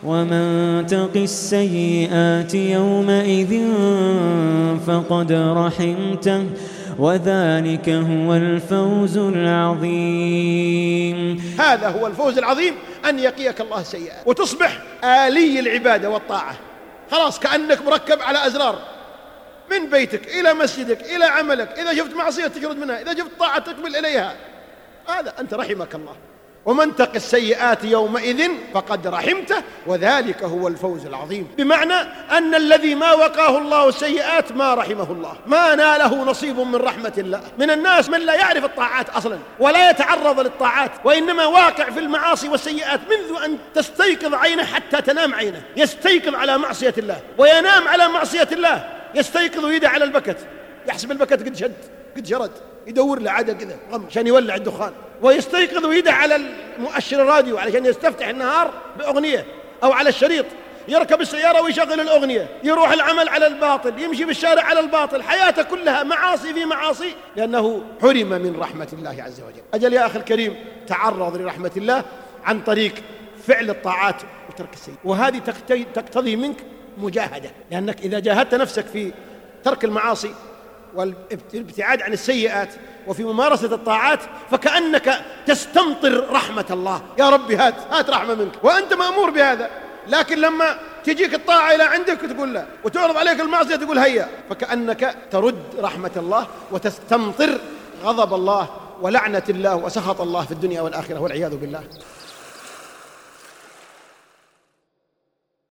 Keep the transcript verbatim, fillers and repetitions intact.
ومن تق السيئات يومئذ فقد رحمته وذلك هو الفوز العظيم. هذا هو الفوز العظيم، أن يقيك الله السيئات وتصبح آلي العبادة والطاعة، خلاص كأنك مركب على أزرار، من بيتك إلى مسجدك إلى عملك، إذا شفت معصية تجرد منها، إذا شفت طاعة تقبل إليها. هذا أنت رحمك الله. ومن تق السيئات يومئذ فقد رحمته وذلك هو الفوز العظيم، بمعنى أن الذي ما وقاه الله السيئات ما رحمه الله، ما ناله نصيب من رحمة الله. من الناس من لا يعرف الطاعات أصلا ولا يتعرض للطاعات، وإنما واقع في المعاصي والسيئات منذ أن تستيقظ عينه حتى تنام عينه، يستيقظ على معصية الله وينام على معصية الله، يستيقظ ويدع على البكت، يحسب البكت قد شد قد جرد، يدور له عادة كذا غم عشان يولع الدخان، ويستيقظ ويدع على المؤشر الراديو علشان يستفتح النهار بأغنية، أو على الشريط، يركب السيارة ويشغل الأغنية، يروح العمل على الباطل، يمشي بالشارع على الباطل، حياته كلها معاصي في معاصي، لأنه حرم من رحمة الله عز وجل. أجل يا أخي الكريم، تعرض لرحمة الله عن طريق فعل الطاعات وترك السيئات، وهذه تقتضي منك مجاهدة، لأنك إذا جاهدت نفسك في ترك المعاصي والابتعاد عن السيئات وفي ممارسة الطاعات فكأنك تستمطر رحمة الله. يا ربي هات هات رحمة منك، وأنت مأمور بهذا، لكن لما تجيك الطاعة إلى عندك تقول لا، وتعرض عليك المعصية تقول هيا، فكأنك ترد رحمة الله وتستمطر غضب الله ولعنة الله وسخط الله في الدنيا والآخرة والعياذ بالله.